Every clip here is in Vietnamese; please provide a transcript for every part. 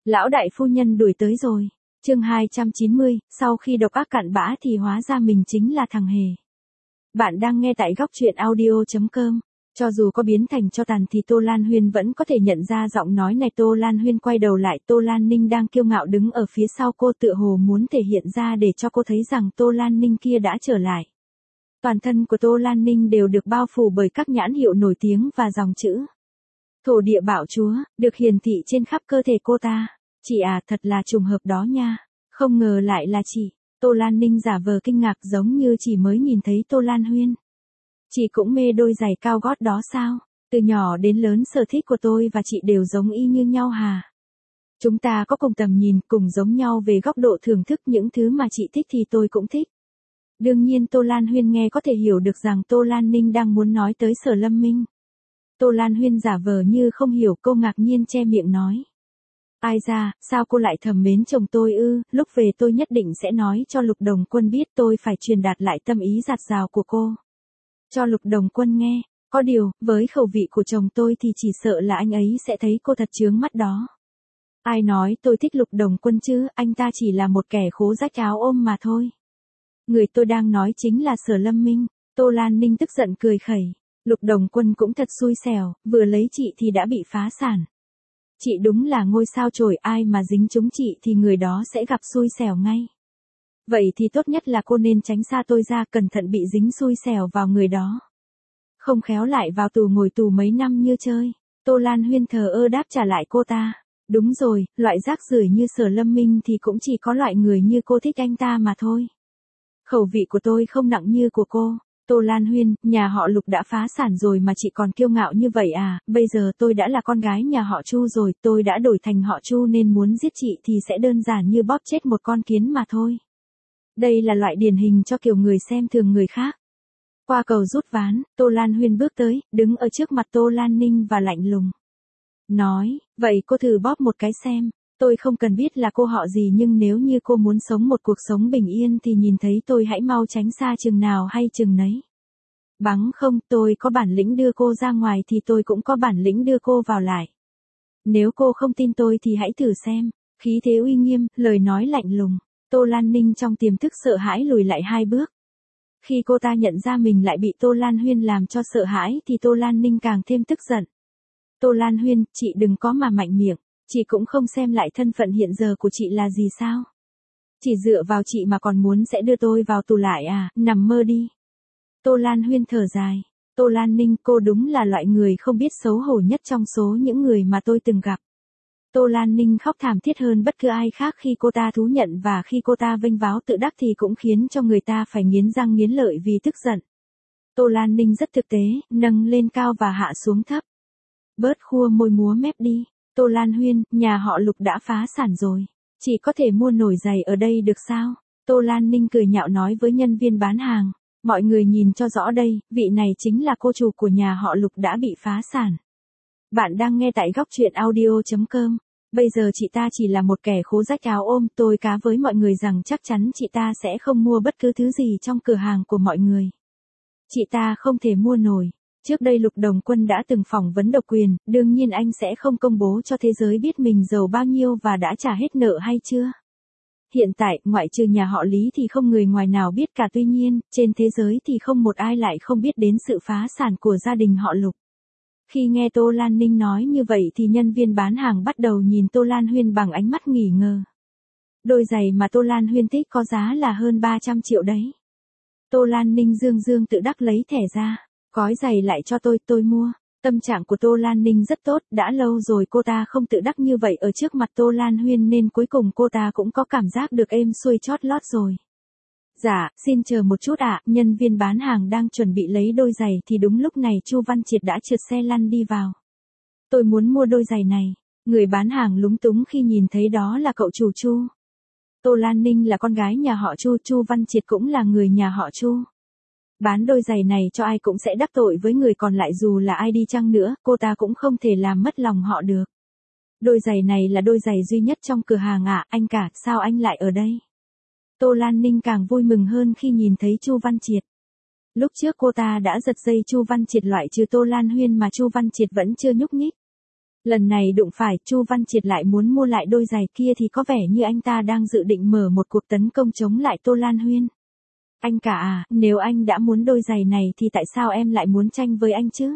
Lão đại phu nhân đuổi tới rồi. Chương 290, sau khi độc ác cặn bã thì hóa ra mình chính là thằng hề. Bạn đang nghe tại góc truyện audio.com. Cho dù có biến thành cho tàn thì Tô Lan Huyên vẫn có thể nhận ra giọng nói này. Tô Lan Huyên quay đầu lại, Tô Lan Ninh đang kiêu ngạo đứng ở phía sau cô, tựa hồ muốn thể hiện ra để cho cô thấy rằng Tô Lan Ninh kia đã trở lại. Toàn thân của Tô Lan Ninh đều được bao phủ bởi các nhãn hiệu nổi tiếng và dòng chữ Thổ địa bạo chúa, được hiển thị trên khắp cơ thể cô ta. Chị à, thật là trùng hợp đó nha. Không ngờ lại là chị. Tô Lan Ninh giả vờ kinh ngạc giống như chỉ mới nhìn thấy Tô Lan Huyên. Chị cũng mê đôi giày cao gót đó sao? Từ nhỏ đến lớn sở thích của tôi và chị đều giống y như nhau hà. Chúng ta có cùng tầm nhìn, cùng giống nhau về góc độ thưởng thức, những thứ mà chị thích thì tôi cũng thích. Đương nhiên Tô Lan Huyên nghe có thể hiểu được rằng Tô Lan Ninh đang muốn nói tới Sở Lâm Minh. Tô Lan Huyên giả vờ như không hiểu, cô ngạc nhiên che miệng nói. Ai ra, sao cô lại thầm mến chồng tôi ư? Lúc về tôi nhất định sẽ nói cho Lục Đồng Quân biết, tôi phải truyền đạt lại tâm ý dạt dào của cô cho Lục Đồng Quân nghe. Có điều, với khẩu vị của chồng tôi thì chỉ sợ là anh ấy sẽ thấy cô thật chướng mắt đó. Ai nói tôi thích Lục Đồng Quân chứ, anh ta chỉ là một kẻ khố rách áo ôm mà thôi. Người tôi đang nói chính là Sở Lâm Minh. Tô Lan Ninh tức giận cười khẩy. Lục Đồng Quân cũng thật xui xẻo, vừa lấy chị thì đã bị phá sản. Chị đúng là ngôi sao chổi, ai mà dính trúng chị thì người đó sẽ gặp xui xẻo ngay. Vậy thì tốt nhất là cô nên tránh xa tôi ra, cẩn thận bị dính xui xẻo vào người đó. Không khéo lại vào tù ngồi tù mấy năm như chơi. Tô Lan Huyên thờ ơ đáp trả lại cô ta. Đúng rồi, loại rác rưởi như Sở Lâm Minh thì cũng chỉ có loại người như cô thích anh ta mà thôi. Khẩu vị của tôi không nặng như của cô. Tô Lan Huyên, nhà họ Lục đã phá sản rồi mà chị còn kiêu ngạo như vậy à? Bây giờ tôi đã là con gái nhà họ Chu rồi, tôi đã đổi thành họ Chu nên muốn giết chị thì sẽ đơn giản như bóp chết một con kiến mà thôi. Đây là loại điển hình cho kiểu người xem thường người khác. Qua cầu rút ván, Tô Lan Huyên bước tới, đứng ở trước mặt Tô Lan Ninh và lạnh lùng nói, vậy cô thử bóp một cái xem. Tôi không cần biết là cô họ gì, nhưng nếu như cô muốn sống một cuộc sống bình yên thì nhìn thấy tôi hãy mau tránh xa chừng nào hay chừng nấy. Bằng không, tôi có bản lĩnh đưa cô ra ngoài thì tôi cũng có bản lĩnh đưa cô vào lại. Nếu cô không tin tôi thì hãy thử xem. Khí thế uy nghiêm, lời nói lạnh lùng. Tô Lan Ninh trong tiềm thức sợ hãi lùi lại 2 bước. Khi cô ta nhận ra mình lại bị Tô Lan Huyên làm cho sợ hãi thì Tô Lan Ninh càng thêm tức giận. Tô Lan Huyên, chị đừng có mà mạnh miệng. Chị cũng không xem lại thân phận hiện giờ của chị là gì sao? Chỉ dựa vào chị mà còn muốn sẽ đưa tôi vào tù lại à? Nằm mơ đi. Tô Lan Huyên thở dài. Tô Lan Ninh, cô đúng là loại người không biết xấu hổ nhất trong số những người mà tôi từng gặp. Tô Lan Ninh khóc thảm thiết hơn bất cứ ai khác khi cô ta thú nhận, và khi cô ta vênh váo tự đắc thì cũng khiến cho người ta phải nghiến răng nghiến lợi vì tức giận. Tô Lan Ninh rất thực tế, nâng lên cao và hạ xuống thấp. Bớt khua môi múa mép đi. Tô Lan Huyên, nhà họ Lục đã phá sản rồi. Chỉ có thể mua nổi giày ở đây được sao? Tô Lan Ninh cười nhạo nói với nhân viên bán hàng. Mọi người nhìn cho rõ đây, vị này chính là cô chủ của nhà họ Lục đã bị phá sản. Bạn đang nghe tại góc truyện audio.com. Bây giờ chị ta chỉ là một kẻ khố rách áo ôm. Tôi cá với mọi người rằng chắc chắn chị ta sẽ không mua bất cứ thứ gì trong cửa hàng của mọi người. Chị ta không thể mua nổi. Trước đây Lục Đồng Quân đã từng phỏng vấn độc quyền, đương nhiên anh sẽ không công bố cho thế giới biết mình giàu bao nhiêu và đã trả hết nợ hay chưa. Hiện tại, ngoại trừ nhà họ Lý thì không người ngoài nào biết cả, tuy nhiên, trên thế giới thì không một ai lại không biết đến sự phá sản của gia đình họ Lục. Khi nghe Tô Lan Ninh nói như vậy thì nhân viên bán hàng bắt đầu nhìn Tô Lan Huyên bằng ánh mắt nghi ngờ. Đôi giày mà Tô Lan Huyên thích có giá là hơn 300 triệu đấy. Tô Lan Ninh dương tự đắc lấy thẻ ra. Gói giày lại cho tôi mua. Tâm trạng của Tô Lan Ninh rất tốt, đã lâu rồi cô ta không tự đắc như vậy ở trước mặt Tô Lan Huyên nên cuối cùng cô ta cũng có cảm giác được êm xuôi chót lót rồi. Dạ, xin chờ một chút ạ. Nhân viên bán hàng đang chuẩn bị lấy đôi giày thì đúng lúc này Chu Văn Triệt đã trượt xe lăn đi vào. Tôi muốn mua đôi giày này. Người bán hàng lúng túng khi nhìn thấy đó là cậu chủ Chu. Tô Lan Ninh là con gái nhà họ Chu, Chu Văn Triệt cũng là người nhà họ Chu. Bán đôi giày này cho ai cũng sẽ đắc tội với người còn lại, dù là ai đi chăng nữa, cô ta cũng không thể làm mất lòng họ được. Đôi giày này là đôi giày duy nhất trong cửa hàng ạ. Anh cả, sao anh lại ở đây? Tô Lan Ninh càng vui mừng hơn khi nhìn thấy Chu Văn Triệt. Lúc trước cô ta đã giật dây Chu Văn Triệt loại trừ Tô Lan Huyên mà Chu Văn Triệt vẫn chưa nhúc nhích. Lần này đụng phải, Chu Văn Triệt lại muốn mua lại đôi giày kia thì có vẻ như anh ta đang dự định mở một cuộc tấn công chống lại Tô Lan Huyên. Anh cả à, nếu anh đã muốn đôi giày này thì tại sao em lại muốn tranh với anh chứ?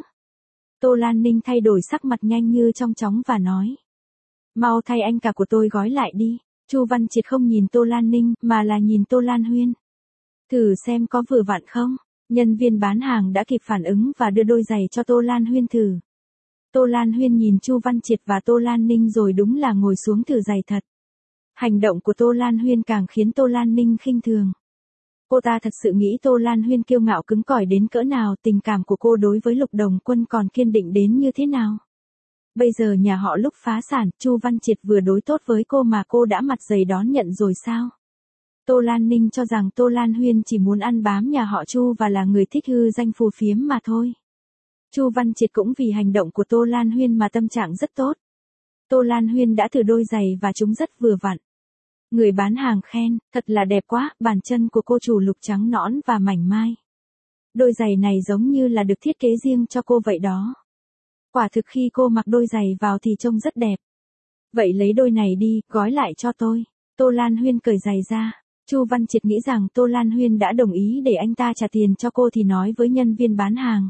Tô Lan Ninh thay đổi sắc mặt nhanh như trong chóng và nói. Mau thay anh cả của tôi gói lại đi. Chu Văn Triệt không nhìn Tô Lan Ninh mà là nhìn Tô Lan Huyên. Thử xem có vừa vặn không? Nhân viên bán hàng đã kịp phản ứng và đưa đôi giày cho Tô Lan Huyên thử. Tô Lan Huyên nhìn Chu Văn Triệt và Tô Lan Ninh rồi đúng là ngồi xuống thử giày thật. Hành động của Tô Lan Huyên càng khiến Tô Lan Ninh khinh thường. Cô ta thật sự nghĩ Tô Lan Huyên kiêu ngạo cứng cỏi đến cỡ nào, tình cảm của cô đối với Lục Đồng Quân còn kiên định đến như thế nào. Bây giờ nhà họ Lục phá sản, Chu Văn Triệt vừa đối tốt với cô mà cô đã mặt dày đón nhận rồi sao? Tô Lan Ninh cho rằng Tô Lan Huyên chỉ muốn ăn bám nhà họ Chu và là người thích hư danh phù phiếm mà thôi. Chu Văn Triệt cũng vì hành động của Tô Lan Huyên mà tâm trạng rất tốt. Tô Lan Huyên đã thử đôi giày và chúng rất vừa vặn. Người bán hàng khen, thật là đẹp quá, bàn chân của cô chủ Lục trắng nõn và mảnh mai. Đôi giày này giống như là được thiết kế riêng cho cô vậy đó. Quả thực khi cô mặc đôi giày vào thì trông rất đẹp. Vậy lấy đôi này đi, gói lại cho tôi. Tô Lan Huyên cởi giày ra. Chu Văn Triệt nghĩ rằng Tô Lan Huyên đã đồng ý để anh ta trả tiền cho cô thì nói với nhân viên bán hàng.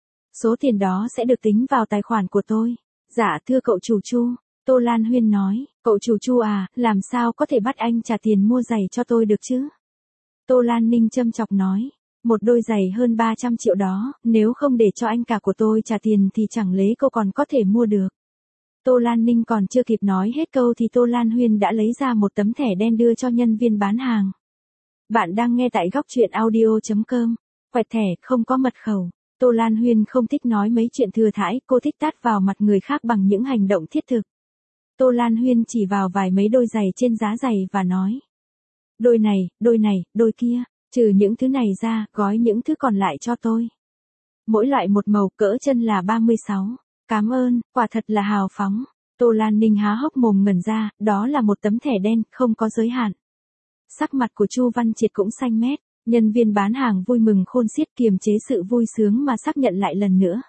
Số tiền đó sẽ được tính vào tài khoản của tôi. Dạ thưa cậu chủ Chu. Tô Lan Huyên nói, cậu chủ Chu à, làm sao có thể bắt anh trả tiền mua giày cho tôi được chứ? Tô Lan Ninh châm chọc nói, một đôi giày hơn 300 triệu đó, nếu không để cho anh cả của tôi trả tiền thì chẳng lẽ cô còn có thể mua được. Tô Lan Ninh còn chưa kịp nói hết câu thì Tô Lan Huyên đã lấy ra một tấm thẻ đen đưa cho nhân viên bán hàng. Bạn đang nghe tại góc truyện audio.com. Quẹt thẻ, không có mật khẩu. Tô Lan Huyên không thích nói mấy chuyện thừa thãi, cô thích tát vào mặt người khác bằng những hành động thiết thực. Tô Lan Huyên chỉ vào vài mấy đôi giày trên giá giày và nói. Đôi này, đôi kia, trừ những thứ này ra, gói những thứ còn lại cho tôi. Mỗi loại một màu, cỡ chân là 36. Cảm ơn, quả thật là hào phóng. Tô Lan Ninh há hốc mồm ngẩn ra, đó là một tấm thẻ đen, không có giới hạn. Sắc mặt của Chu Văn Triệt cũng xanh mét, nhân viên bán hàng vui mừng khôn xiết kiềm chế sự vui sướng mà xác nhận lại lần nữa.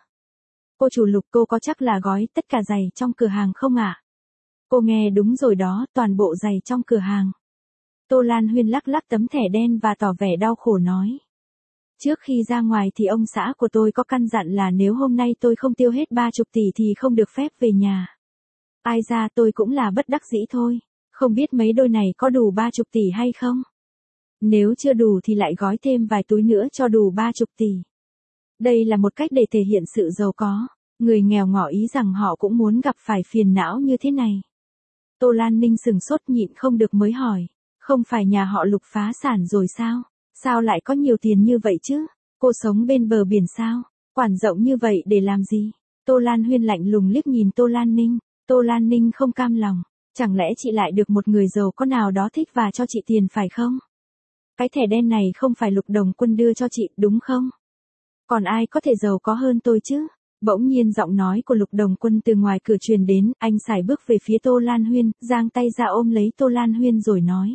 Cô chủ Lục, cô có chắc là gói tất cả giày trong cửa hàng không ạ? Cô nghe đúng rồi đó, toàn bộ giày trong cửa hàng. Tô Lan Huyên lắc lắc tấm thẻ đen và tỏ vẻ đau khổ nói. Trước khi ra ngoài thì ông xã của tôi có căn dặn là nếu hôm nay tôi không tiêu hết 30 tỷ thì không được phép về nhà. Ai ra tôi cũng là bất đắc dĩ thôi, không biết mấy đôi này có đủ 30 tỷ hay không? Nếu chưa đủ thì lại gói thêm vài túi nữa cho đủ 30 tỷ. Đây là một cách để thể hiện sự giàu có, người nghèo ngỏ ý rằng họ cũng muốn gặp phải phiền não như thế này. Tô Lan Ninh sừng sốt nhịn không được mới hỏi, không phải nhà họ Lục phá sản rồi sao? Sao lại có nhiều tiền như vậy chứ? Cô sống bên bờ biển sao? Quản rộng như vậy để làm gì? Tô Lan Huyên lạnh lùng liếc nhìn Tô Lan Ninh. Tô Lan Ninh không cam lòng. Chẳng lẽ chị lại được một người giàu có nào đó thích và cho chị tiền phải không? Cái thẻ đen này không phải Lục Đồng Quân đưa cho chị, đúng không? Còn ai có thể giàu có hơn tôi chứ? Bỗng nhiên giọng nói của Lục Đồng Quân từ ngoài cửa truyền đến, anh sải bước về phía Tô Lan Huyên, giang tay ra ôm lấy Tô Lan Huyên rồi nói.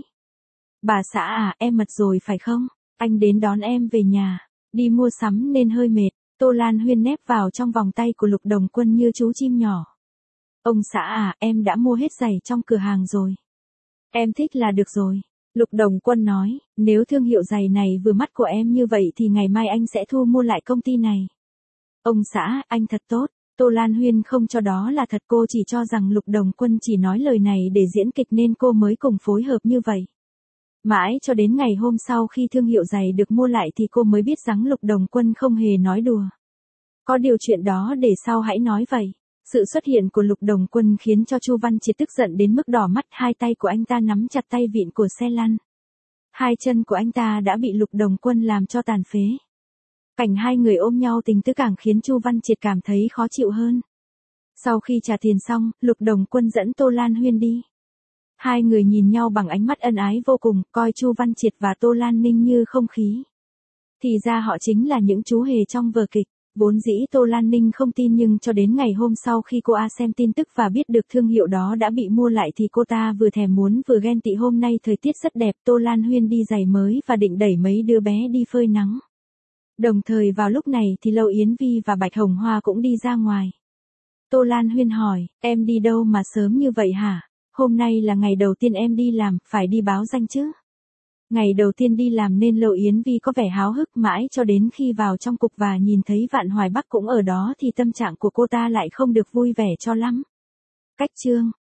Bà xã à, em mệt rồi phải không? Anh đến đón em về nhà. Đi mua sắm nên hơi mệt. Tô Lan Huyên nép vào trong vòng tay của Lục Đồng Quân như chú chim nhỏ. Ông xã à, em đã mua hết giày trong cửa hàng rồi. Em thích là được rồi. Lục Đồng Quân nói, nếu thương hiệu giày này vừa mắt của em như vậy thì ngày mai anh sẽ thu mua lại công ty này. Ông xã, anh thật tốt. Tô Lan Huyên không cho đó là thật, cô chỉ cho rằng Lục Đồng Quân chỉ nói lời này để diễn kịch nên cô mới cùng phối hợp như vậy. Mãi cho đến ngày hôm sau khi thương hiệu giày được mua lại thì cô mới biết rằng Lục Đồng Quân không hề nói đùa. Có điều chuyện đó để sau hãy nói vậy. Sự xuất hiện của Lục Đồng Quân khiến cho Chu Văn Triệt tức giận đến mức đỏ mắt, hai tay của anh ta nắm chặt tay vịn của xe lăn. Hai chân của anh ta đã bị Lục Đồng Quân làm cho tàn phế. Cảnh hai người ôm nhau tình tứ càng khiến Chu Văn Triệt cảm thấy khó chịu hơn. Sau khi trả tiền xong, Lục Đồng Quân dẫn Tô Lan Huyên đi. Hai người nhìn nhau bằng ánh mắt ân ái vô cùng, coi Chu Văn Triệt và Tô Lan Ninh như không khí. Thì ra họ chính là những chú hề trong vở kịch. Vốn dĩ Tô Lan Ninh không tin nhưng cho đến ngày hôm sau khi cô xem tin tức và biết được thương hiệu đó đã bị mua lại thì cô ta vừa thèm muốn vừa ghen tị. Hôm nay thời tiết rất đẹp, Tô Lan Huyên đi giày mới và định đẩy mấy đứa bé đi phơi nắng. Đồng thời vào lúc này thì Lâu Yến Vi và Bạch Hồng Hoa cũng đi ra ngoài. Tô Lan Huyên hỏi, em đi đâu mà sớm như vậy hả? Hôm nay là ngày đầu tiên em đi làm, phải đi báo danh chứ. Ngày đầu tiên đi làm nên Lộ Yến Vi có vẻ háo hức mãi cho đến khi vào trong cục và nhìn thấy Vạn Hoài Bắc cũng ở đó thì tâm trạng của cô ta lại không được vui vẻ cho lắm. Cách chương